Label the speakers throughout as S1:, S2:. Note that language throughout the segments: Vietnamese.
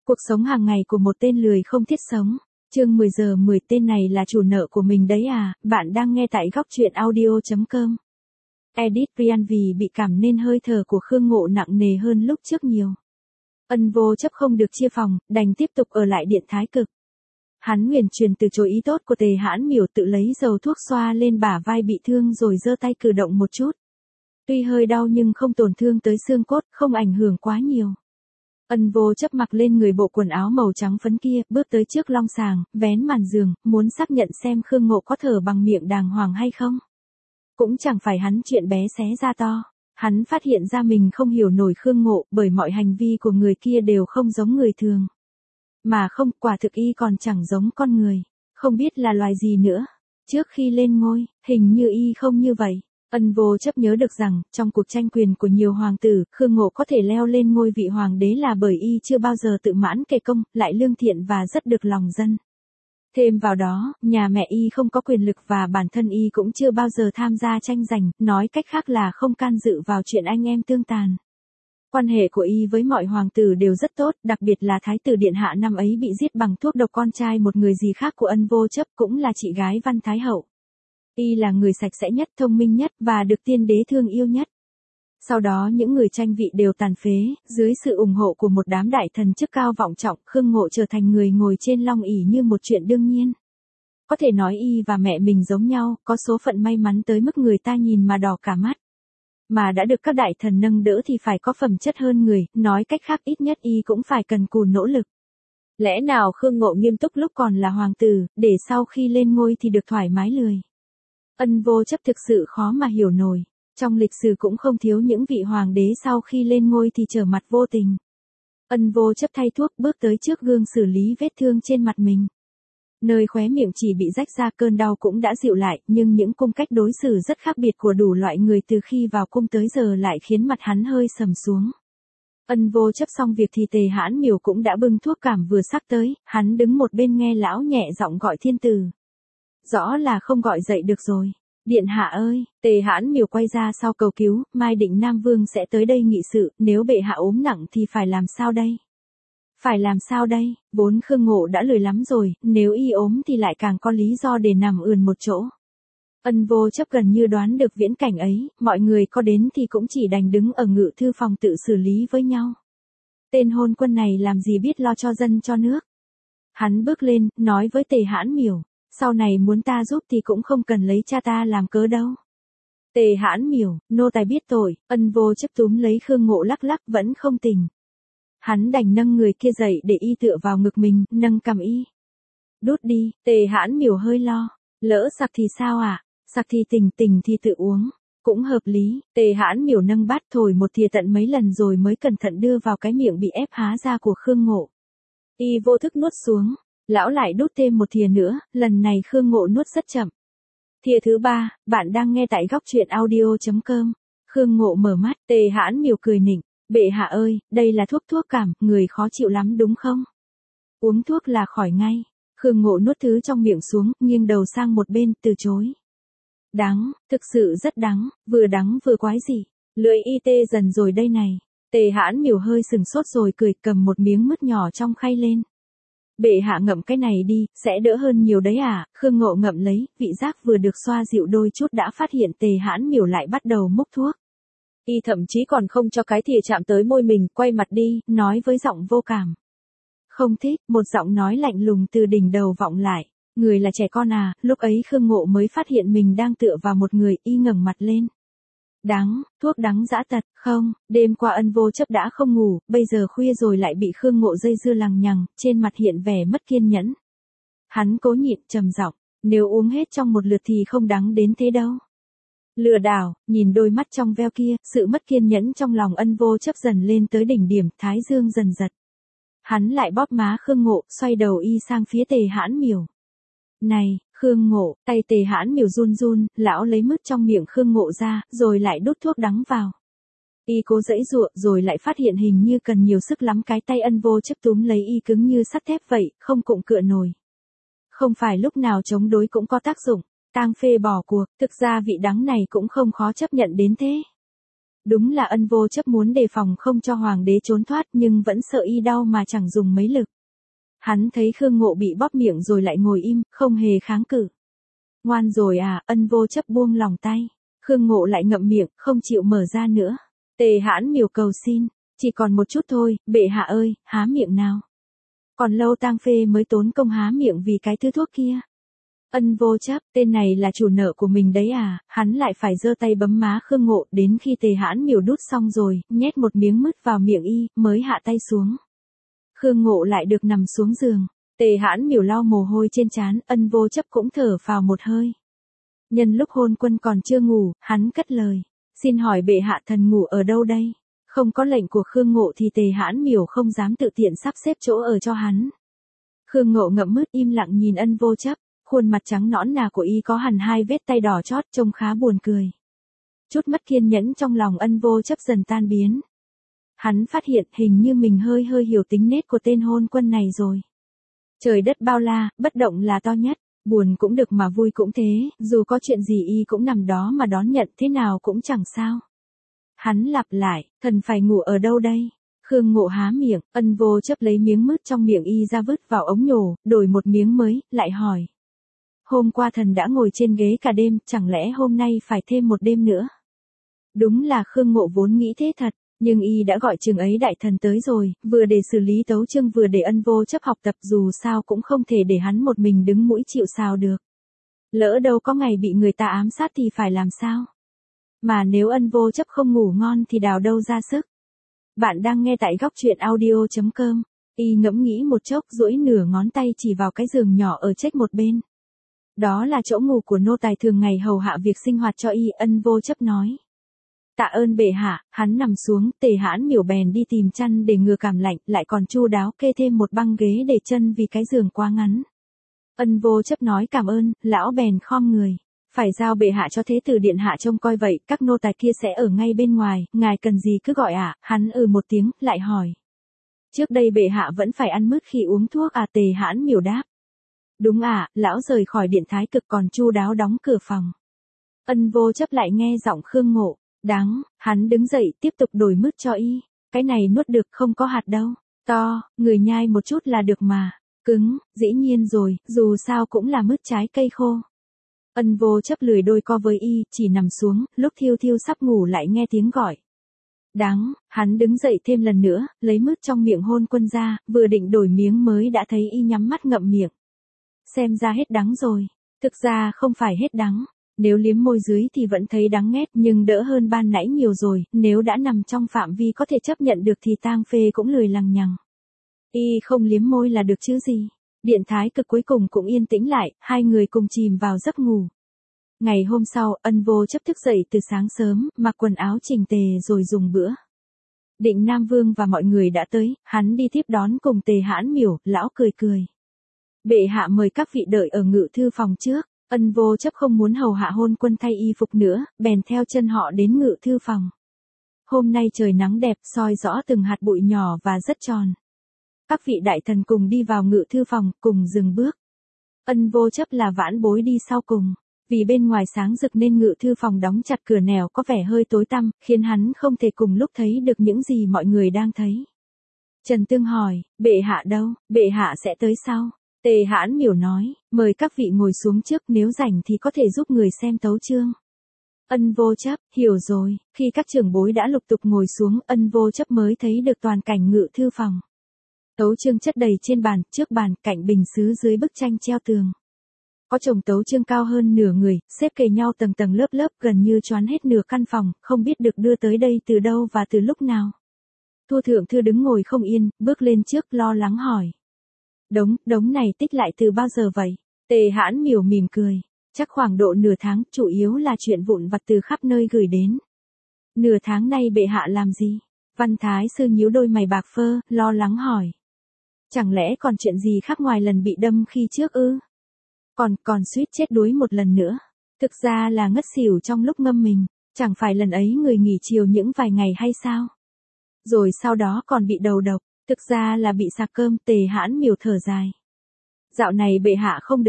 S1: Cuộc sống hàng ngày của một tên lười không thiết sống. Chương 10 giờ 10 tên này là chủ nợ của mình đấy à, bạn đang nghe tại góc truyện audio.com. Edit Ryan vì bị cảm nên hơi thở của Khương Ngộ nặng nề hơn lúc trước nhiều. Ân Vô Chấp không được chia phòng, đành tiếp tục ở lại Điện Thái Cực. Hắn nguyền truyền từ chối ý tốt của Tề Hãn Miểu, tự lấy dầu thuốc xoa lên bả vai bị thương rồi giơ tay cử động một chút. Tuy hơi đau nhưng không tổn thương tới xương cốt, không ảnh hưởng quá nhiều. Ân Vô Chấp mặc lên người bộ quần áo màu trắng phấn kia, bước tới trước long sàng, vén màn giường, muốn xác nhận xem Khương Ngộ có thở bằng miệng đàng hoàng hay không. Cũng chẳng phải hắn chuyện bé xé ra to. Hắn phát hiện ra mình không hiểu nổi Khương Ngộ, bởi mọi hành vi của người kia đều không giống người thường. Mà không, quả thực y còn chẳng giống con người. Không biết là loài gì nữa. Trước khi lên ngôi, hình như y không như vậy. Ân Vô Chấp nhớ được rằng, trong cuộc tranh quyền của nhiều hoàng tử, Khương Ngộ có thể leo lên ngôi vị hoàng đế là bởi y chưa bao giờ tự mãn kể công, lại lương thiện và rất được lòng dân. Thêm vào đó, nhà mẹ y không có quyền lực và bản thân y cũng chưa bao giờ tham gia tranh giành, nói cách khác là không can dự vào chuyện anh em tương tàn. Quan hệ của y với mọi hoàng tử đều rất tốt, đặc biệt là Thái tử Điện Hạ năm ấy bị giết bằng thuốc độc con trai một người gì khác của Ân Vô Chấp, cũng là chị gái Văn Thái Hậu. Y là người sạch sẽ nhất, thông minh nhất và được tiên đế thương yêu nhất. Sau đó những người tranh vị đều tàn phế, dưới sự ủng hộ của một đám đại thần chức cao vọng trọng, Khương Ngộ trở thành người ngồi trên long ỷ như một chuyện đương nhiên. Có thể nói y và mẹ mình giống nhau, có số phận may mắn tới mức người ta nhìn mà đỏ cả mắt. Mà đã được các đại thần nâng đỡ thì phải có phẩm chất hơn người, nói cách khác ít nhất y cũng phải cần cù nỗ lực. Lẽ nào Khương Ngộ nghiêm túc lúc còn là hoàng tử, để sau khi lên ngôi thì được thoải mái lười. Ân Vô Chấp thực sự khó mà hiểu nổi. Trong lịch sử cũng không thiếu những vị hoàng đế sau khi lên ngôi thì trở mặt vô tình. Ân Vô Chấp thay thuốc bước tới trước gương xử lý vết thương trên mặt mình. Nơi khóe miệng chỉ bị rách ra, cơn đau cũng đã dịu lại, nhưng những cung cách đối xử rất khác biệt của đủ loại người từ khi vào cung tới giờ lại khiến mặt hắn hơi sầm xuống. Ân Vô Chấp xong việc thì Tề Hãn Miểu cũng đã bưng thuốc cảm vừa sắc tới, hắn đứng một bên nghe lão nhẹ giọng gọi thiên tử. Rõ là không gọi dậy được rồi. Điện hạ ơi, Tề Hãn Miểu quay ra sau cầu cứu, Mai Định Nam Vương sẽ tới đây nghị sự, nếu bệ hạ ốm nặng thì phải làm sao đây? Phải làm sao đây, vốn Khương Ngộ đã lười lắm rồi, nếu y ốm thì lại càng có lý do để nằm ườn một chỗ. Ân Vô Chấp gần như đoán được viễn cảnh ấy, mọi người có đến thì cũng chỉ đành đứng ở ngự thư phòng tự xử lý với nhau. Tên hôn quân này làm gì biết lo cho dân cho nước. Hắn bước lên, nói với Tề Hãn Miểu. Sau này muốn ta giúp thì cũng không cần lấy cha ta làm cớ đâu. Tề Hãn Miểu, nô tài biết tội. Ân Vô Chấp túm lấy Khương Ngộ lắc lắc vẫn không tỉnh. Hắn đành nâng người kia dậy để y tựa vào ngực mình, nâng cằm y. Đút đi, Tề Hãn Miểu hơi lo. Lỡ sặc thì sao ạ? Sặc thì tỉnh thì tự uống. Cũng hợp lý, Tề Hãn Miểu nâng bát thổi một thìa tận mấy lần rồi mới cẩn thận đưa vào cái miệng bị ép há ra của Khương Ngộ. Y vô thức nuốt xuống. Lão lại đút thêm một thìa nữa, lần này Khương Ngộ nuốt rất chậm. Thìa thứ 3, bạn đang nghe tại góc truyện audio.com. Khương Ngộ mở mắt, Tề Hãn Miểu cười nịnh. Bệ hạ ơi, đây là thuốc cảm, người khó chịu lắm đúng không? Uống thuốc là khỏi ngay. Khương Ngộ nuốt thứ trong miệng xuống, nghiêng đầu sang một bên, từ chối. Đắng, thực sự rất đắng vừa quái dị. Lưỡi y tê dần rồi đây này. Tề Hãn Miểu hơi sừng sốt rồi cười, cầm một miếng mứt nhỏ trong khay lên. Bệ hạ ngậm cái này đi, sẽ đỡ hơn nhiều đấy à. Khương Ngộ ngậm lấy, vị giác vừa được xoa dịu đôi chút đã phát hiện Tề Hãn Miểu lại bắt đầu múc thuốc. Y thậm chí còn không cho cái thìa chạm tới môi mình, quay mặt đi, nói với giọng vô cảm. Không thích, một giọng nói lạnh lùng từ đỉnh đầu vọng lại. Người là trẻ con à, lúc ấy Khương Ngộ mới phát hiện mình đang tựa vào một người, y ngẩng mặt lên. Đắng, thuốc đắng dã tật, không, đêm qua Ân Vô Chấp đã không ngủ, bây giờ khuya rồi lại bị Khương Ngộ dây dưa lằng nhằng, trên mặt hiện vẻ mất kiên nhẫn. Hắn cố nhịn, trầm giọng, nếu uống hết trong một lượt thì không đắng đến thế đâu. Lừa đảo, nhìn đôi mắt trong veo kia, sự mất kiên nhẫn trong lòng Ân Vô Chấp dần lên tới đỉnh điểm, thái dương dần giật. Hắn lại bóp má Khương Ngộ, xoay đầu y sang phía Tề Hãn Miểu. Này, Khương Ngộ, tay Tề Hãn Miểu run run, lão lấy mứt trong miệng Khương Ngộ ra, rồi lại đút thuốc đắng vào. Y cố giãy giụa, rồi lại phát hiện hình như cần nhiều sức lắm, cái tay Ân Vô Chấp túm lấy y cứng như sắt thép vậy, không cụng cựa nổi. Không phải lúc nào chống đối cũng có tác dụng. Tang phê bỏ cuộc, thực ra vị đắng này cũng không khó chấp nhận đến thế. Đúng là Ân Vô Chấp muốn đề phòng không cho hoàng đế trốn thoát nhưng vẫn sợ y đau mà chẳng dùng mấy lực. Hắn thấy Khương Ngộ bị bóp miệng rồi lại ngồi im, không hề kháng cự. Ngoan rồi à, Ân Vô Chấp buông lòng tay. Khương Ngộ lại ngậm miệng, không chịu mở ra nữa. Tề Hãn Miểu cầu xin, chỉ còn một chút thôi, bệ hạ ơi, há miệng nào. Còn lâu tang phê mới tốn công há miệng vì cái thứ thuốc kia. Ân Vô Chấp, tên này là chủ nợ của mình đấy à, hắn lại phải giơ tay bấm má Khương Ngộ đến khi Tề Hãn Miểu đút xong rồi, nhét một miếng mứt vào miệng y, mới hạ tay xuống. Khương Ngộ lại được nằm xuống giường. Tề Hãn Miểu lau mồ hôi trên trán, Ân Vô Chấp cũng thở phào một hơi. Nhân lúc hôn quân còn chưa ngủ, hắn cất lời. Xin hỏi bệ hạ thần ngủ ở đâu đây? Không có lệnh của Khương Ngộ thì Tề Hãn Miểu không dám tự tiện sắp xếp chỗ ở cho hắn. Khương Ngộ ngậm mứt im lặng nhìn Ân Vô Chấp, khuôn mặt trắng nõn nà của y có hẳn 2 vết tay đỏ chót trông khá buồn cười. Chút mất kiên nhẫn trong lòng Ân Vô Chấp dần tan biến. Hắn phát hiện hình như mình hơi hiểu tính nết của tên hôn quân này rồi. Trời đất bao la, bất động là to nhất, buồn cũng được mà vui cũng thế, dù có chuyện gì y cũng nằm đó mà đón nhận thế nào cũng chẳng sao. Hắn lặp lại, thần phải ngủ ở đâu đây? Khương Ngộ há miệng, Ân Vô Chấp lấy miếng mứt trong miệng y ra vứt vào ống nhổ, đổi một miếng mới, lại hỏi. Hôm qua thần đã ngồi trên ghế cả đêm, chẳng lẽ hôm nay phải thêm một đêm nữa? Đúng là Khương Ngộ vốn nghĩ thế thật, nhưng y đã gọi chừng ấy đại thần tới rồi, vừa để xử lý tấu chương vừa để Ân Vô Chấp học tập, dù sao cũng không thể để hắn một mình đứng mũi chịu sào được. Lỡ đâu có ngày bị người ta ám sát thì phải làm sao? Mà nếu Ân Vô Chấp không ngủ ngon thì đào đâu ra sức. Bạn đang nghe tại góc truyện audio.com. Y ngẫm nghĩ một chốc duỗi nửa ngón tay chỉ vào cái giường nhỏ ở chếch một bên. Đó là chỗ ngủ của nô tài thường ngày hầu hạ việc sinh hoạt cho y. Ân Vô Chấp nói. Tạ ơn bệ hạ. Hắn nằm xuống, Tề Hãn Miểu bèn đi tìm chăn để ngừa cảm lạnh, lại còn chu đáo kê thêm một băng ghế để chân vì cái giường quá ngắn. Ân Vô Chấp nói cảm ơn, lão bèn khom người. Phải giao bệ hạ cho thế tử điện hạ trông coi vậy, các nô tài kia sẽ ở ngay bên ngoài, ngài cần gì cứ gọi ạ. Hắn một tiếng, lại hỏi. Trước đây bệ hạ vẫn phải ăn mứt khi uống thuốc à? Tề Hãn Miểu đáp. Đúng à, lão rời khỏi điện thái cực còn chu đáo đóng cửa phòng. Ân Vô Chấp lại nghe giọng Khương Ngộ. Đáng, hắn đứng dậy tiếp tục đổi mứt cho y. Cái này nuốt được không có hạt đâu. To, người nhai một chút là được mà. Cứng, dĩ nhiên rồi, dù sao cũng là mứt trái cây khô. Ân Vô Chấp lười đôi co với y, chỉ nằm xuống, lúc thiêu thiêu sắp ngủ lại nghe tiếng gọi. Đáng, hắn đứng dậy thêm lần nữa, lấy mứt trong miệng hôn quân ra, vừa định đổi miếng mới đã thấy y nhắm mắt ngậm miệng. Xem ra hết đắng rồi. Thực ra không phải hết đắng. Nếu liếm môi dưới thì vẫn thấy đắng nghét nhưng đỡ hơn ban nãy nhiều rồi, nếu đã nằm trong phạm vi có thể chấp nhận được thì tang phê cũng lười lằng nhằng. Y không liếm môi là được chứ gì. Điện thái cực cuối cùng cũng yên tĩnh lại, hai người cùng chìm vào giấc ngủ. Ngày hôm sau, Ân Vô Chấp thức dậy từ sáng sớm, mặc quần áo chỉnh tề rồi dùng bữa. Định Nam Vương và mọi người đã tới, hắn đi tiếp đón cùng Tề Hãn Miểu, lão cười cười. Bệ hạ mời các vị đợi ở ngự thư phòng trước. Ân Vô Chấp không muốn hầu hạ hôn quân thay y phục nữa, bèn theo chân họ đến ngự thư phòng. Hôm nay trời nắng đẹp, soi rõ từng hạt bụi nhỏ và rất tròn. Các vị đại thần cùng đi vào ngự thư phòng, cùng dừng bước. Ân Vô Chấp là vãn bối đi sau cùng. Vì bên ngoài sáng rực nên ngự thư phòng đóng chặt cửa nẻo có vẻ hơi tối tăm, khiến hắn không thể cùng lúc thấy được những gì mọi người đang thấy. Trần Tương hỏi, bệ hạ đâu? Bệ hạ sẽ tới sau. Tề Hãn Miểu nói, mời các vị ngồi xuống trước, nếu rảnh thì có thể giúp người xem tấu chương. Ân Vô Chấp, hiểu rồi. Khi các trưởng bối đã lục tục ngồi xuống, Ân Vô Chấp mới thấy được toàn cảnh ngự thư phòng. Tấu chương chất đầy trên bàn, trước bàn, cạnh bình sứ dưới bức tranh treo tường. Có chồng tấu chương cao hơn nửa người, xếp kề nhau tầng tầng lớp lớp gần như choán hết nửa căn phòng, không biết được đưa tới đây từ đâu và từ lúc nào. Thu Thượng Thư đứng ngồi không yên, bước lên trước lo lắng hỏi. Đống này tích lại từ bao giờ vậy? Tề Hãn Miểu mỉm cười. Chắc khoảng độ nửa tháng, chủ yếu là chuyện vụn vặt từ khắp nơi gửi đến. Nửa tháng nay bệ hạ làm gì? Văn Thái Sư nhíu đôi mày bạc phơ, lo lắng hỏi. Chẳng lẽ còn chuyện gì khác ngoài lần bị đâm khi trước ư? Còn suýt chết đuối một lần nữa. Thực ra là ngất xỉu trong lúc ngâm mình, chẳng phải lần ấy người nghỉ chiều những vài ngày hay sao? Rồi sau đó còn bị đầu độc, thực ra là bị sạc cơm. Tề Hãn Miểu thở dài. Dạo này bệ hạ không được khỏe, hôm qua người còn bị cảm nữa. Ân Vô Chấp nhìn lão, cứ bịa tiếp đi. Bệ hạ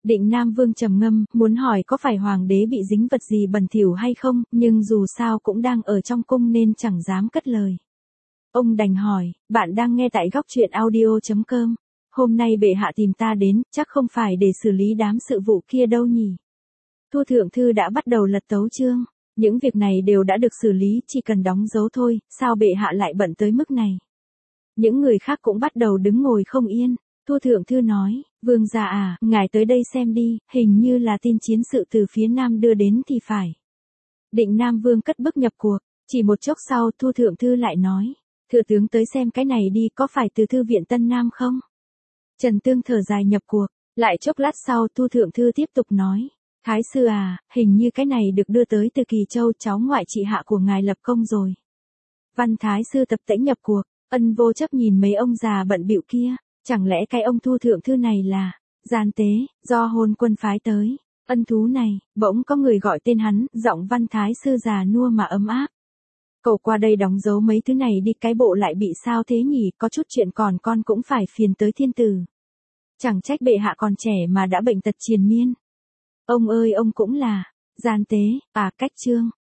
S1: Định Nam Vương trầm ngâm, muốn hỏi có phải hoàng đế bị dính vật gì bẩn thỉu hay không, nhưng dù sao cũng đang ở trong cung nên chẳng dám cất lời. Ông đành hỏi, bạn đang nghe tại góc truyện audio.com. Hôm nay bệ hạ tìm ta đến, chắc không phải để xử lý đám sự vụ kia đâu nhỉ. Thu thượng thư đã bắt đầu lật tấu chương. Những việc này đều đã được xử lý, chỉ cần đóng dấu thôi, sao bệ hạ lại bận tới mức này. Những người khác cũng bắt đầu đứng ngồi không yên. Thu thượng thư nói, vương gia à, ngài tới đây xem đi, hình như là tin chiến sự từ phía Nam đưa đến thì phải. Định Nam Vương cất bước nhập cuộc, chỉ một chốc sau Thu thượng thư lại nói, thừa tướng tới xem cái này đi, có phải từ thư viện Tân Nam không? Trần Tương thở dài nhập cuộc, lại chốc lát sau Thu thượng thư tiếp tục nói, thái sư à, hình như cái này được đưa tới từ Kỳ Châu, cháu ngoại chị hạ của ngài lập công rồi. Văn thái sư tập tễnh nhập cuộc, Ân Vô Chấp nhìn mấy ông già bận bịu kia, chẳng lẽ cái ông Thu thượng thư này là gian tế do Hôn Quân phái tới? Ân thú này, bỗng có người gọi tên hắn, giọng Văn thái sư già nua mà ấm áp. Cậu qua đây đóng dấu mấy thứ này đi, cái bộ lại bị sao thế nhỉ, có chút chuyện còn con cũng phải phiền tới thiên tử. Chẳng trách bệ hạ còn trẻ mà đã bệnh tật triền miên. Ông ơi, ông cũng là gian tế, cách chương.